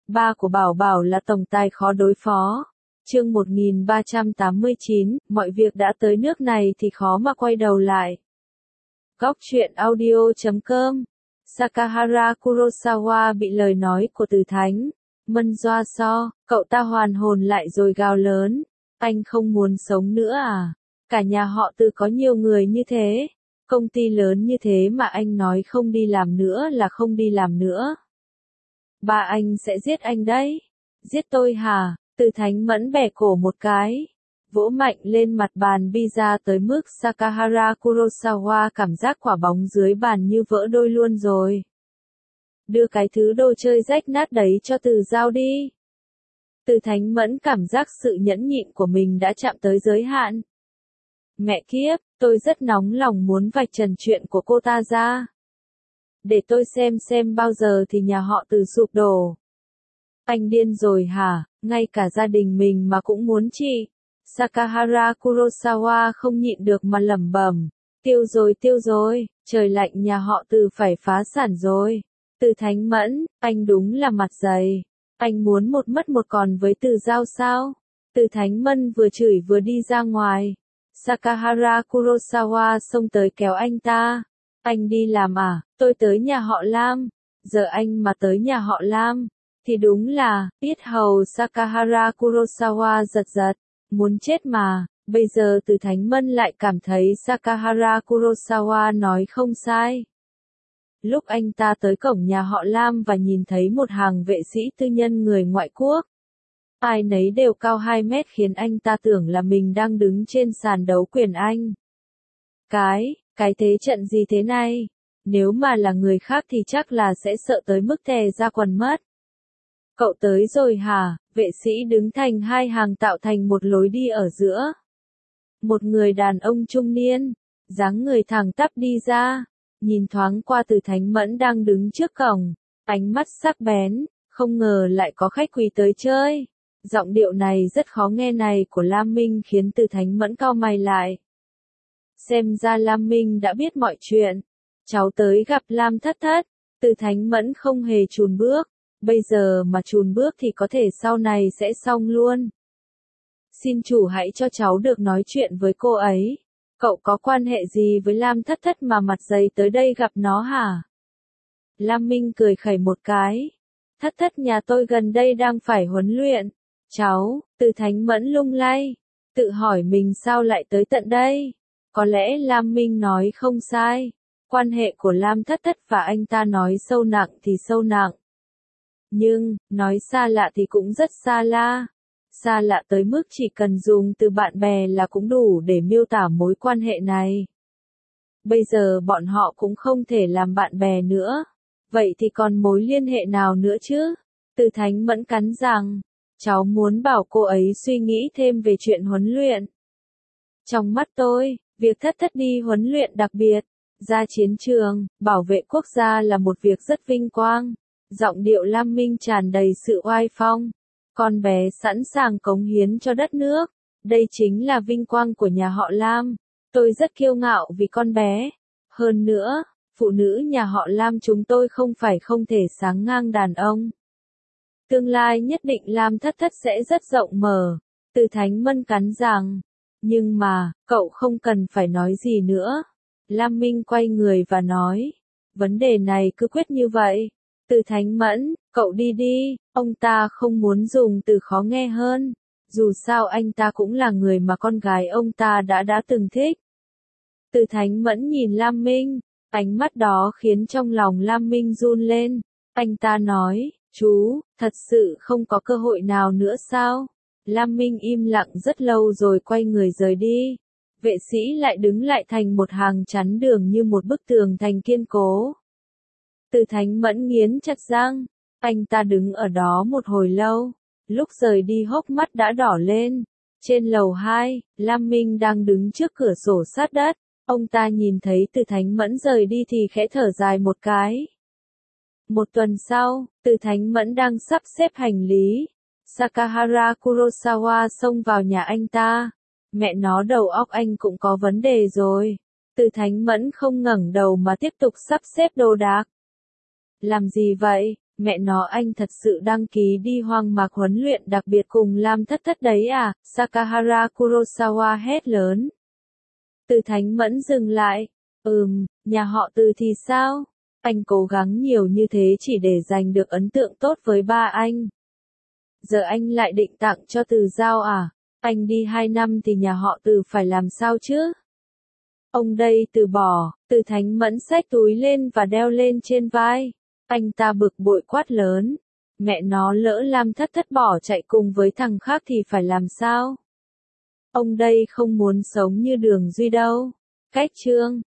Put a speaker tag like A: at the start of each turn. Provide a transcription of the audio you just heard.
A: ba của Bảo Bảo là tổng tài khó đối phó. Chương 1389, mọi việc đã tới nước này thì khó mà quay đầu lại. Góc truyện audio.com. Sakahara Kurosawa bị lời nói của Từ Thánh Mân doa so, cậu ta hoàn hồn lại rồi gào lớn. Anh không muốn sống nữa à? Cả nhà họ Từ có nhiều người như thế. Công ty lớn như thế mà anh nói không đi làm nữa là không đi làm nữa. Ba anh sẽ giết anh đấy. Giết tôi hả? Từ Thánh Mẫn bẻ cổ một cái. Vỗ mạnh lên mặt bàn pizza tới mức Sakahara Kurosawa cảm giác quả bóng dưới bàn như vỡ đôi luôn rồi. Đưa cái thứ đồ chơi rách nát đấy cho Từ Giao đi. Từ Thánh Mẫn cảm giác sự nhẫn nhịn của mình đã chạm tới giới hạn. Mẹ kiếp, tôi rất nóng lòng muốn vạch trần chuyện của cô ta ra. Để tôi xem bao giờ thì nhà họ Từ sụp đổ. Anh điên rồi hả, ngay cả gia đình mình mà cũng muốn trị. Sakahara Kurosawa không nhịn được mà lẩm bẩm. Tiêu rồi, trời lạnh nhà họ Từ phải phá sản rồi. Từ Thánh Mẫn, anh đúng là mặt dày. Anh muốn một mất một còn với Từ Giao sao? Từ Thánh Mân vừa chửi vừa đi ra ngoài. Sakahara Kurosawa xông tới kéo anh ta. Anh đi làm à? Tôi tới nhà họ Lam. Giờ anh mà tới nhà họ Lam thì đúng là, yết hầu Sakahara Kurosawa giật. Muốn chết mà, bây giờ Từ Thánh Mân lại cảm thấy Sakahara Kurosawa nói không sai. Lúc anh ta tới cổng nhà họ Lam và nhìn thấy một hàng vệ sĩ tư nhân người ngoại quốc. Ai nấy đều cao 2 mét khiến anh ta tưởng là mình đang đứng trên sàn đấu quyền Anh. Cái thế trận gì thế này? Nếu mà là người khác thì chắc là sẽ sợ tới mức tè ra quần mất. Cậu tới rồi hả? Vệ sĩ đứng thành hai hàng tạo thành một lối đi ở giữa. Một người đàn ông trung niên, dáng người thẳng tắp đi ra, nhìn thoáng qua Từ Thánh Mẫn đang đứng trước cổng, ánh mắt sắc bén, không ngờ lại có khách quý tới chơi. Giọng điệu này rất khó nghe này của Lam Minh khiến Từ Thánh Mẫn cau mày lại. Xem ra Lam Minh đã biết mọi chuyện. Cháu tới gặp Lam Thất Thất. Từ Thánh Mẫn không hề chùn bước. Bây giờ mà chùn bước thì có thể sau này sẽ xong luôn. Xin chủ hãy cho cháu được nói chuyện với cô ấy. Cậu có quan hệ gì với Lam Thất Thất mà mặt dày tới đây gặp nó hả? Lam Minh cười khẩy một cái. Thất Thất nhà tôi gần đây đang phải huấn luyện. Cháu, Từ Thánh Mẫn lung lay. Tự hỏi mình sao lại tới tận đây. Có lẽ Lam Minh nói không sai. Quan hệ của Lam Thất Thất và anh ta nói sâu nặng thì sâu nặng. Nhưng, nói xa lạ thì cũng rất xa la. Xa lạ tới mức chỉ cần dùng từ bạn bè là cũng đủ để miêu tả mối quan hệ này. Bây giờ bọn họ cũng không thể làm bạn bè nữa. Vậy thì còn mối liên hệ nào nữa chứ? Từ Thánh Mẫn cắn rằng, cháu muốn bảo cô ấy suy nghĩ thêm về chuyện huấn luyện. Trong mắt tôi, việc Thất Thất đi huấn luyện đặc biệt, ra chiến trường, bảo vệ quốc gia là một việc rất vinh quang. Giọng điệu Lam Minh tràn đầy sự oai phong. Con bé sẵn sàng cống hiến cho đất nước. Đây chính là vinh quang của nhà họ Lam. Tôi rất kiêu ngạo vì con bé. Hơn nữa, phụ nữ nhà họ Lam chúng tôi không phải không thể sáng ngang đàn ông. Tương lai nhất định Lam Thất Thất sẽ rất rộng mở. Từ Thánh Mân cắn rằng. Nhưng mà, cậu không cần phải nói gì nữa. Lam Minh quay người và nói. Vấn đề này cứ quyết như vậy. Từ Thánh Mẫn, cậu đi đi, ông ta không muốn dùng từ khó nghe hơn. Dù sao anh ta cũng là người mà con gái ông ta đã từng thích. Từ Thánh Mẫn nhìn Lam Minh, ánh mắt đó khiến trong lòng Lam Minh run lên. Anh ta nói, chú, thật sự không có cơ hội nào nữa sao? Lam Minh im lặng rất lâu rồi quay người rời đi. Vệ sĩ lại đứng lại thành một hàng chắn đường như một bức tường thành kiên cố. Từ Thánh Mẫn nghiến chặt răng, anh ta đứng ở đó một hồi lâu, lúc rời đi hốc mắt đã đỏ lên. Trên lầu 2, Lam Minh đang đứng trước cửa sổ sát đất, ông ta nhìn thấy Từ Thánh Mẫn rời đi thì khẽ thở dài một cái. Một tuần sau, Từ Thánh Mẫn đang sắp xếp hành lý. Sakahara Kurosawa xông vào nhà anh ta. Mẹ nó đầu óc anh cũng có vấn đề rồi. Từ Thánh Mẫn không ngẩng đầu mà tiếp tục sắp xếp đồ đạc. Làm gì vậy? Mẹ nó, anh thật sự đăng ký đi hoang mạc huấn luyện đặc biệt cùng Lam Thất Thất đấy à? Sakahara Kurosawa hét lớn. Từ Thánh Mẫn dừng lại. Nhà họ Từ thì sao? Anh cố gắng nhiều như thế chỉ để giành được ấn tượng tốt với ba anh. Giờ anh lại định tặng cho Từ Giao à? Anh đi 2 năm thì nhà họ Từ phải làm sao chứ? Ông đây từ bỏ. Từ Thánh Mẫn xách túi lên và đeo lên trên vai. Anh ta bực bội quát lớn. Mẹ nó, lỡ Lam Thất Thất bỏ chạy cùng với thằng khác thì phải làm sao? Ông đây không muốn sống như Đường Duy đâu. Cách chương